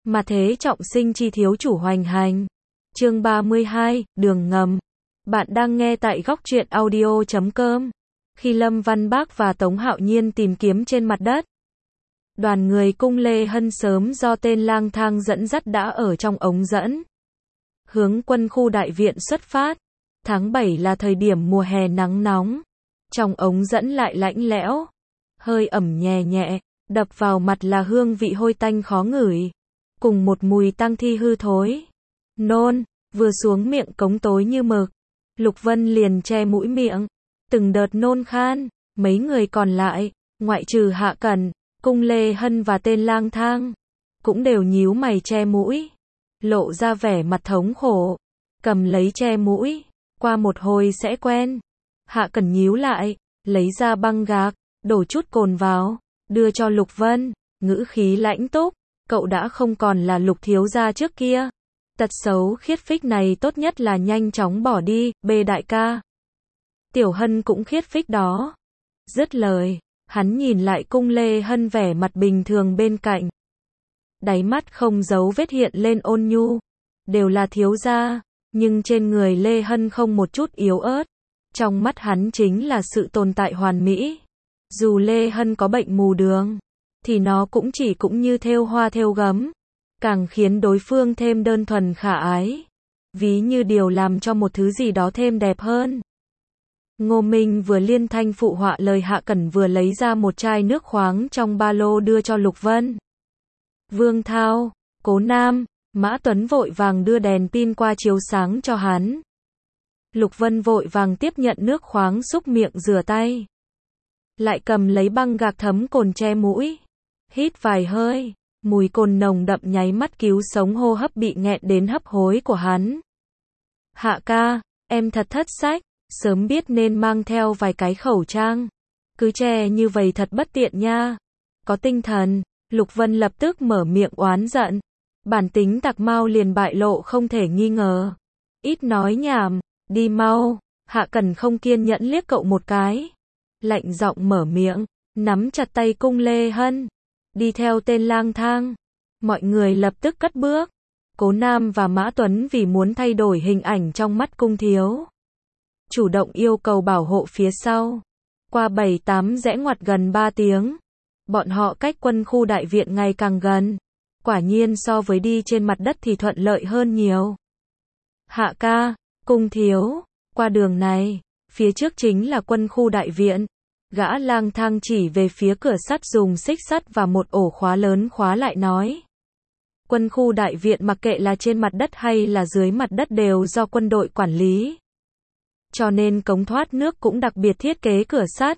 Mà thế trọng sinh chi thiếu chủ hoành hành. Chương 32, đường ngầm. Bạn đang nghe tại góc truyện audio.com. Khi Lâm Văn Bác và Tống Hạo Nhiên tìm kiếm trên mặt đất, đoàn người cung Lê Hân sớm do tên lang thang dẫn dắt đã ở trong ống dẫn, hướng quân khu đại viện xuất phát. Tháng 7 là thời điểm mùa hè nắng nóng. Trong ống dẫn lại lạnh lẽo, hơi ẩm nhẹ nhẹ, đập vào mặt là hương vị hôi tanh khó ngửi, cùng một mùi tang thi hư thối. Nôn, vừa xuống miệng cống tối như mực, Lục Vân liền che mũi miệng, từng đợt nôn khan. Mấy người còn lại, ngoại trừ Hạ Cẩn, cung Lê Hân và tên lang thang, cũng đều nhíu mày che mũi, lộ ra vẻ mặt thống khổ, cầm lấy che mũi, qua một hồi sẽ quen. Hạ Cẩn nhíu lại, lấy ra băng gạc, đổ chút cồn vào, đưa cho Lục Vân, ngữ khí lãnh túc, cậu đã không còn là Lục thiếu gia trước kia. Tật xấu khiết phích này tốt nhất là nhanh chóng bỏ đi, bê đại ca. Tiểu Hân cũng khiết phích đó. Dứt lời, hắn nhìn lại cung Lê Hân vẻ mặt bình thường bên cạnh. Đáy mắt không giấu vết hiện lên ôn nhu. Đều là thiếu gia, nhưng trên người Lê Hân không một chút yếu ớt. Trong mắt hắn chính là sự tồn tại hoàn mỹ. Dù Lê Hân có bệnh mù đường, thì nó cũng chỉ cũng như thêu hoa thêu gấm, càng khiến đối phương thêm đơn thuần khả ái, ví như điều làm cho một thứ gì đó thêm đẹp hơn. Ngô Minh vừa liên thanh phụ họa lời Hạ Cẩn, vừa lấy ra một chai nước khoáng trong ba lô đưa cho Lục Vân. Vương Thao, Cố Nam, Mã Tuấn vội vàng đưa đèn pin qua chiếu sáng cho hắn. Lục Vân vội vàng tiếp nhận nước khoáng xúc miệng rửa tay, lại cầm lấy băng gạc thấm cồn che mũi, hít vài hơi, mùi cồn nồng đậm nháy mắt cứu sống hô hấp bị nghẹn đến hấp hối của hắn. Hạ ca, em thật thất sách, sớm biết nên mang theo vài cái khẩu trang, cứ che như vậy thật bất tiện nha. Có tinh thần, Lục Vân lập tức mở miệng oán giận, bản tính tặc mau liền bại lộ không thể nghi ngờ. Ít nói nhảm, đi mau. Hạ Cẩn không kiên nhẫn liếc cậu một cái, lạnh giọng mở miệng, nắm chặt tay cung Lê Hân, đi theo tên lang thang. Mọi người lập tức cất bước. Cố Nam và Mã Tuấn vì muốn thay đổi hình ảnh trong mắt cung thiếu, chủ động yêu cầu bảo hộ phía sau. Qua 7-8 rẽ ngoặt gần 3 tiếng, bọn họ cách quân khu đại viện ngày càng gần. Quả nhiên so với đi trên mặt đất thì thuận lợi hơn nhiều. Hạ ca, cung thiếu, qua đường này, phía trước chính là quân khu đại viện. Gã lang thang chỉ về phía cửa sắt dùng xích sắt và một ổ khóa lớn khóa lại nói. Quân khu đại viện mặc kệ là trên mặt đất hay là dưới mặt đất đều do quân đội quản lý. Cho nên cống thoát nước cũng đặc biệt thiết kế cửa sắt,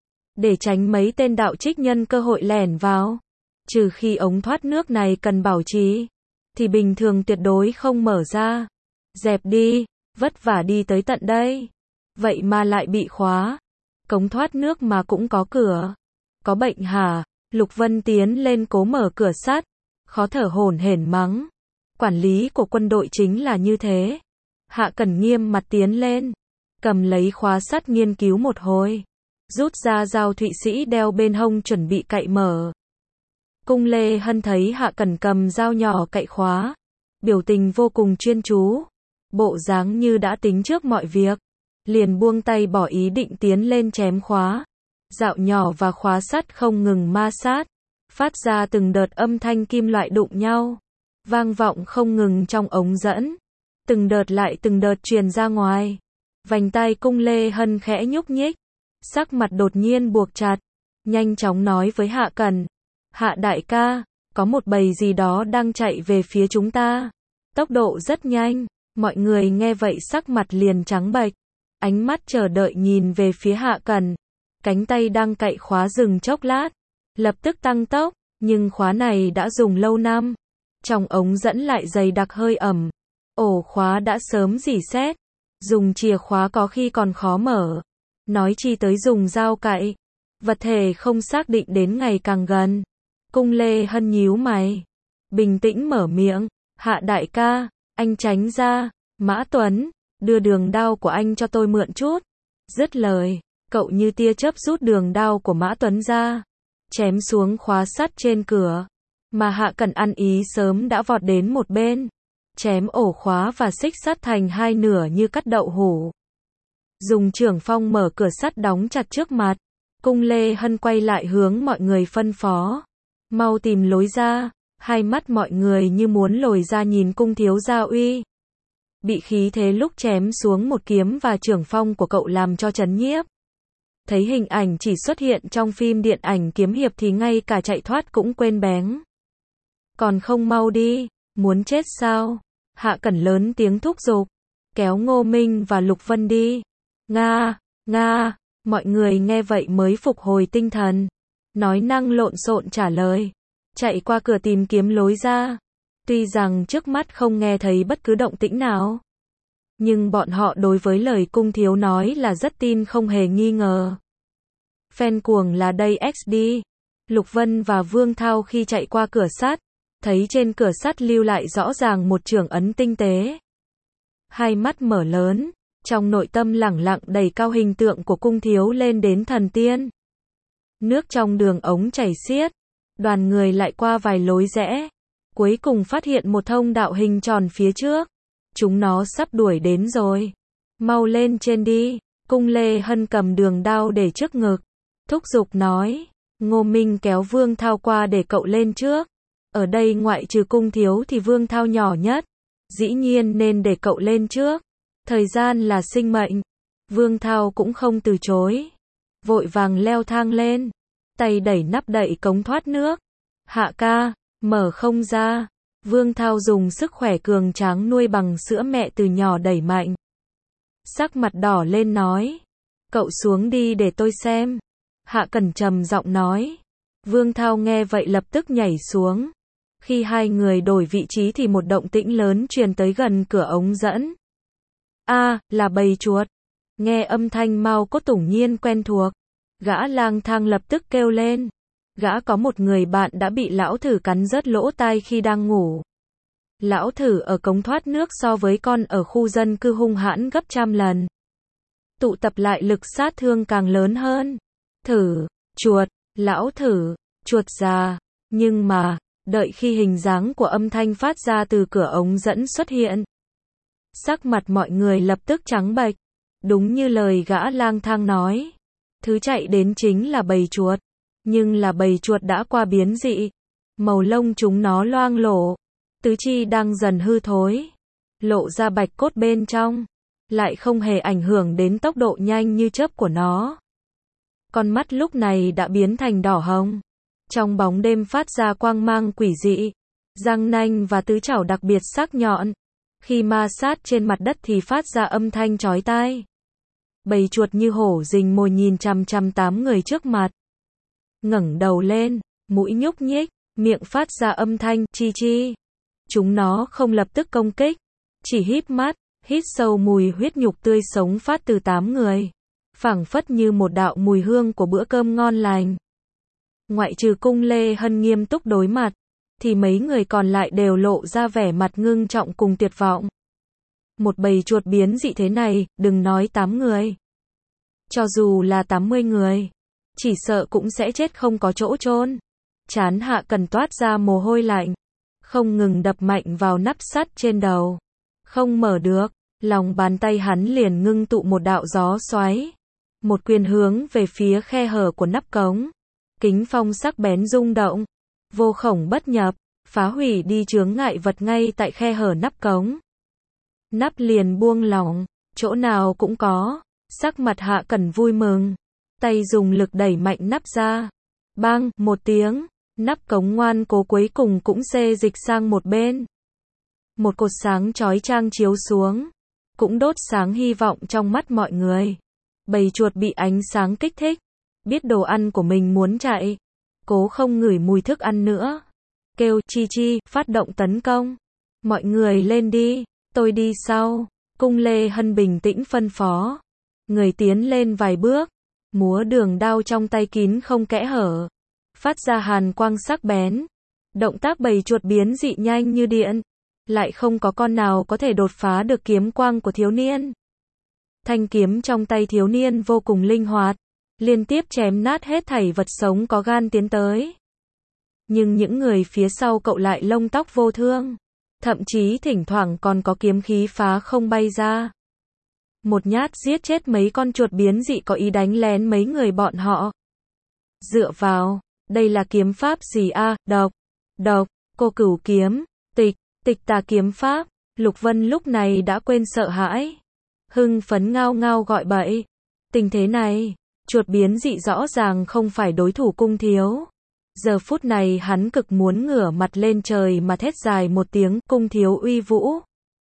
để tránh mấy tên đạo trích nhân cơ hội lẻn vào. Trừ khi ống thoát nước này cần bảo trì, thì bình thường tuyệt đối không mở ra. Dẹp đi, vất vả đi tới tận đây, vậy mà lại bị khóa. Cống thoát nước mà cũng có cửa. Có bệnh hả? Lục Vân tiến lên cố mở cửa sắt, khó thở hổn hển mắng. Quản lý của quân đội chính là như thế. Hạ Cẩn nghiêm mặt tiến lên, cầm lấy khóa sắt nghiên cứu một hồi, rút ra dao Thụy Sĩ đeo bên hông chuẩn bị cậy mở. Cung Lê Hân thấy Hạ Cẩn cầm dao nhỏ cậy khóa, biểu tình vô cùng chuyên chú, bộ dáng như đã tính trước mọi việc, liền buông tay bỏ ý định tiến lên chém khóa. Dạo nhỏ và khóa sắt không ngừng ma sát, phát ra từng đợt âm thanh kim loại đụng nhau, vang vọng không ngừng trong ống dẫn, từng đợt lại từng đợt truyền ra ngoài. Vành tai cung Lê Hân khẽ nhúc nhích, sắc mặt đột nhiên buộc chặt, nhanh chóng nói với Hạ Cẩn. Hạ đại ca, có một bầy gì đó đang chạy về phía chúng ta. Tốc độ rất nhanh, mọi người nghe vậy sắc mặt liền trắng bệch, ánh mắt chờ đợi nhìn về phía Hạ Cẩn. Cánh tay đang cậy khóa dừng chốc lát, lập tức tăng tốc, nhưng khóa này đã dùng lâu năm. Trong ống dẫn lại dày đặc hơi ẩm, ổ khóa đã sớm rỉ sét, dùng chìa khóa có khi còn khó mở, nói chi tới dùng dao cậy. Vật thể không xác định đến ngày càng gần. Cung Lê Hân nhíu mày, bình tĩnh mở miệng. Hạ đại ca, anh tránh ra. Mã Tuấn, đưa đường đao của anh cho tôi mượn chút. Dứt lời, cậu như tia chớp rút đường đao của Mã Tuấn ra, chém xuống khóa sắt trên cửa. Mà Hạ Cẩn ăn ý sớm đã vọt đến một bên, chém ổ khóa và xích sắt thành hai nửa như cắt đậu hũ. Dùng chưởng phong mở cửa sắt đóng chặt trước mặt. Cung Lê Hân quay lại hướng mọi người phân phó. Mau tìm lối ra. Hai mắt mọi người như muốn lồi ra nhìn cung thiếu gia uy. Bị khí thế lúc chém xuống một kiếm và chưởng phong của cậu làm cho chấn nhiếp. Thấy hình ảnh chỉ xuất hiện trong phim điện ảnh kiếm hiệp thì ngay cả chạy thoát cũng quên bén. Còn không mau đi, muốn chết sao? Hạ Cẩn lớn tiếng thúc giục, kéo Ngô Minh và Lục Vân đi. Nga, Nga, mọi người nghe vậy mới phục hồi tinh thần. Nói năng lộn xộn trả lời. Chạy qua cửa tìm kiếm lối ra. Tuy rằng trước mắt không nghe thấy bất cứ động tĩnh nào, nhưng bọn họ đối với lời cung thiếu nói là rất tin không hề nghi ngờ. Fan cuồng là đây XD. Lục Vân và Vương Thao khi chạy qua cửa sắt, thấy trên cửa sắt lưu lại rõ ràng một chưởng ấn tinh tế. Hai mắt mở lớn, trong nội tâm lẳng lặng đẩy cao hình tượng của cung thiếu lên đến thần tiên. Nước trong đường ống chảy xiết, đoàn người lại qua vài lối rẽ, cuối cùng phát hiện một thông đạo hình tròn phía trước. Chúng nó sắp đuổi đến rồi. Mau lên trên đi. Cung Lê Hân cầm đường đao để trước ngực, thúc giục nói. Ngô Minh kéo Vương Thao qua để cậu lên trước. Ở đây ngoại trừ cung thiếu thì Vương Thao nhỏ nhất, dĩ nhiên nên để cậu lên trước. Thời gian là sinh mệnh. Vương Thao cũng không từ chối, vội vàng leo thang lên, tay đẩy nắp đậy cống thoát nước. Hạ ca, mở không ra. Vương Thao dùng sức khỏe cường tráng nuôi bằng sữa mẹ từ nhỏ đẩy mạnh. Sắc mặt đỏ lên nói. Cậu xuống đi để tôi xem. Hạ Cẩn trầm giọng nói. Vương Thao nghe vậy lập tức nhảy xuống. Khi hai người đổi vị trí thì một động tĩnh lớn truyền tới gần cửa ống dẫn. Là bầy chuột. Nghe âm thanh Mao Cốt Tủng Nhiên quen thuộc, gã lang thang lập tức kêu lên. Gã có một người bạn đã bị lão thử cắn rớt lỗ tai khi đang ngủ. Lão thử ở cống thoát nước so với con ở khu dân cư hung hãn gấp trăm lần. Tụ tập lại lực sát thương càng lớn hơn. Thử, chuột, lão thử, chuột già. Nhưng mà, đợi khi hình dáng của âm thanh phát ra từ cửa ống dẫn xuất hiện, sắc mặt mọi người lập tức trắng bệch. Đúng như lời gã lang thang nói, thứ chạy đến chính là bầy chuột. Nhưng là bầy chuột đã qua biến dị. Màu lông chúng nó loang lổ, tứ chi đang dần hư thối, lộ ra bạch cốt bên trong, lại không hề ảnh hưởng đến tốc độ nhanh như chớp của nó. Con mắt lúc này đã biến thành đỏ hồng, trong bóng đêm phát ra quang mang quỷ dị, răng nanh và tứ chảo đặc biệt sắc nhọn. Khi ma sát trên mặt đất thì phát ra âm thanh chói tai. Bầy chuột như hổ rình mồi nhìn chằm chằm 8 người trước mặt. Ngẩng đầu lên, mũi nhúc nhích, miệng phát ra âm thanh chi chi. Chúng nó không lập tức công kích, chỉ híp mắt, hít sâu mùi huyết nhục tươi sống phát từ 8 người, phảng phất như một đạo mùi hương của bữa cơm ngon lành. Ngoại trừ Cung Lê Hân nghiêm túc đối mặt, thì mấy người còn lại đều lộ ra vẻ mặt ngưng trọng cùng tuyệt vọng. Một bầy chuột biến dị thế này, đừng nói 8 người, cho dù là 80 người, chỉ sợ cũng sẽ chết không có chỗ chôn. Trán Hạ Cẩn toát ra mồ hôi lạnh, không ngừng đập mạnh vào nắp sắt trên đầu. Không mở được, lòng bàn tay hắn liền ngưng tụ một đạo gió xoáy, một quyền hướng về phía khe hở của nắp cống. Kính phong sắc bén rung động, vô khổng bất nhập, phá hủy đi chướng ngại vật ngay tại khe hở nắp cống. Nắp liền buông lỏng, chỗ nào cũng có. Sắc mặt Hạ Cẩn vui mừng, tay dùng lực đẩy mạnh nắp ra. Bang, một tiếng, nắp cống ngoan cố cuối cùng cũng xê dịch sang một bên. Một cột sáng chói chang chiếu xuống, cũng đốt sáng hy vọng trong mắt mọi người. Bầy chuột bị ánh sáng kích thích, biết đồ ăn của mình muốn chạy, cố không ngửi mùi thức ăn nữa. Kêu chi chi, phát động tấn công. Mọi người lên đi, tôi đi sau. Cung Lê Hân bình tĩnh phân phó. Người tiến lên vài bước, múa đường đao trong tay kín không kẽ hở, phát ra hàn quang sắc bén. Động tác bầy chuột biến dị nhanh như điện, lại không có con nào có thể đột phá được kiếm quang của thiếu niên. Thanh kiếm trong tay thiếu niên vô cùng linh hoạt, liên tiếp chém nát hết thảy vật sống có gan tiến tới. Nhưng những người phía sau cậu lại lông tóc vô thương. Thậm chí thỉnh thoảng còn có kiếm khí phá không bay ra. Một nhát giết chết mấy con chuột biến dị có ý đánh lén mấy người bọn họ. Dựa vào, đây là kiếm pháp gì a? Độc, cô cửu kiếm, tịch tà kiếm pháp. Lục Vân lúc này đã quên sợ hãi. Hưng phấn ngao ngao gọi bậy. Tình thế này, chuột biến dị rõ ràng không phải đối thủ Cung Thiếu. Giờ phút này hắn cực muốn ngửa mặt lên trời mà thét dài một tiếng, Cung Thiếu uy vũ.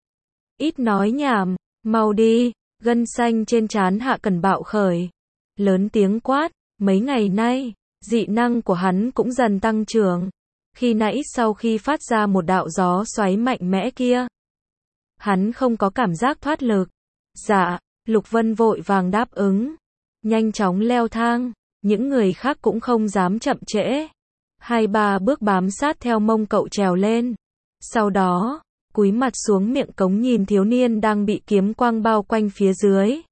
Ít nói nhảm, mau đi, gân xanh trên trán Hạ Cẩn bạo khởi. Lớn tiếng quát, mấy ngày nay, dị năng của hắn cũng dần tăng trưởng. Khi nãy sau khi phát ra một đạo gió xoáy mạnh mẽ kia, hắn không có cảm giác thoát lực. Dạ, Lục Vân vội vàng đáp ứng. Nhanh chóng leo thang, những người khác cũng không dám chậm trễ. 2-3 bước bám sát theo mông cậu trèo lên. Sau đó, cúi mặt xuống miệng cống nhìn thiếu niên đang bị kiếm quang bao quanh phía dưới.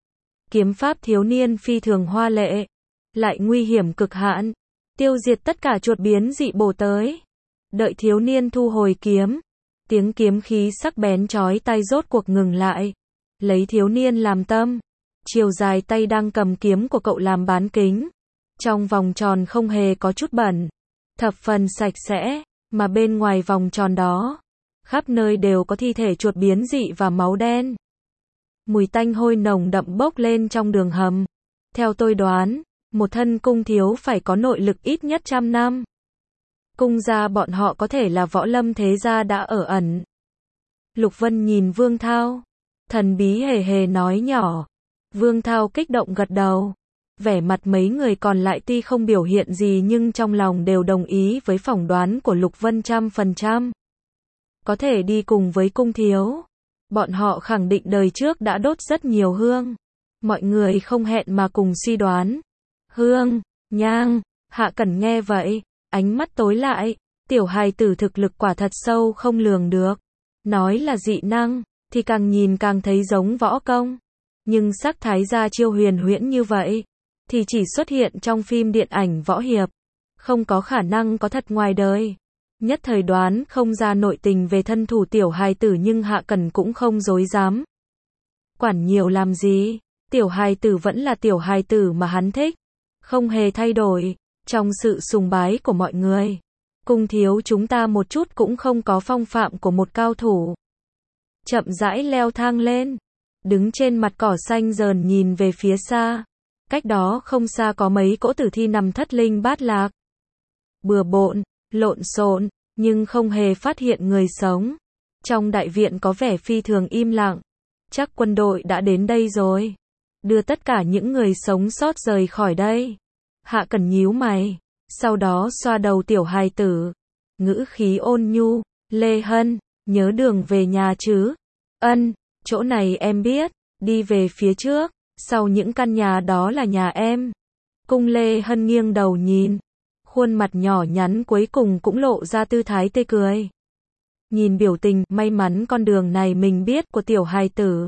Kiếm pháp thiếu niên phi thường hoa lệ, lại nguy hiểm cực hạn, tiêu diệt tất cả chuột biến dị bổ tới. Đợi thiếu niên thu hồi kiếm, tiếng kiếm khí sắc bén chói tai rốt cuộc ngừng lại. Lấy thiếu niên làm tâm, chiều dài tay đang cầm kiếm của cậu làm bán kính. Trong vòng tròn không hề có chút bẩn, thập phần sạch sẽ, mà bên ngoài vòng tròn đó, khắp nơi đều có thi thể chuột biến dị và máu đen. Mùi tanh hôi nồng đậm bốc lên trong đường hầm. Theo tôi đoán, một thân Cung Thiếu phải có nội lực ít nhất 100 năm. Cung gia bọn họ có thể là võ lâm thế gia đã ở ẩn. Lục Vân nhìn Vương Thao, thần bí hề hề nói nhỏ. Vương Thao kích động gật đầu. Vẻ mặt mấy người còn lại tuy không biểu hiện gì nhưng trong lòng đều đồng ý với phỏng đoán của Lục Vân 100%. Có thể đi cùng với Cung Thiếu. Bọn họ khẳng định đời trước đã đốt rất nhiều hương. Mọi người không hẹn mà cùng suy đoán. Hương, nhang, Hạ Cẩn nghe vậy, ánh mắt tối lại. Tiểu hài tử thực lực quả thật sâu không lường được. Nói là dị năng, thì càng nhìn càng thấy giống võ công. Nhưng sắc thái gia chiêu huyền huyễn như vậy, thì chỉ xuất hiện trong phim điện ảnh võ hiệp. Không có khả năng có thật ngoài đời. Nhất thời đoán không ra nội tình về thân thủ tiểu hài tử nhưng Hạ Cẩn cũng không dối dám. Quản nhiều làm gì, tiểu hài tử vẫn là tiểu hài tử mà hắn thích. Không hề thay đổi, trong sự sùng bái của mọi người. Cung Thiếu chúng ta một chút cũng không có phong phạm của một cao thủ. Chậm rãi leo thang lên, đứng trên mặt cỏ xanh dờn nhìn về phía xa. Cách đó không xa có mấy cỗ tử thi nằm thất linh bát lạc. Bừa bộn, lộn xộn, nhưng không hề phát hiện người sống. Trong đại viện có vẻ phi thường im lặng. Chắc quân đội đã đến đây rồi. Đưa tất cả những người sống sót rời khỏi đây. Hạ Cẩn nhíu mày, sau đó xoa đầu tiểu hài tử. Ngữ khí ôn nhu, Lê Hân, nhớ đường về nhà chứ? Ân, chỗ này em biết, đi về phía trước, sau những căn nhà đó là nhà em. Cung Lê Hân nghiêng đầu nhìn, khuôn mặt nhỏ nhắn cuối cùng cũng lộ ra tư thái tươi cười. Nhìn biểu tình may mắn con đường này mình biết của tiểu hài tử.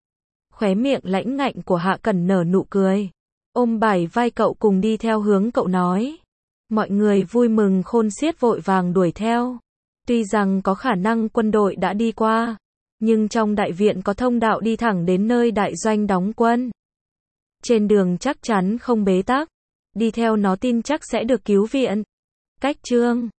Khóe miệng lãnh ngạnh của Hạ Cẩn nở nụ cười. Ôm bả vai cậu cùng đi theo hướng cậu nói. Mọi người vui mừng khôn xiết vội vàng đuổi theo. Tuy rằng có khả năng quân đội đã đi qua, nhưng trong đại viện có thông đạo đi thẳng đến nơi đại doanh đóng quân. Trên đường chắc chắn không bế tắc. Đi theo nó tin chắc sẽ được cứu viện. Cách chương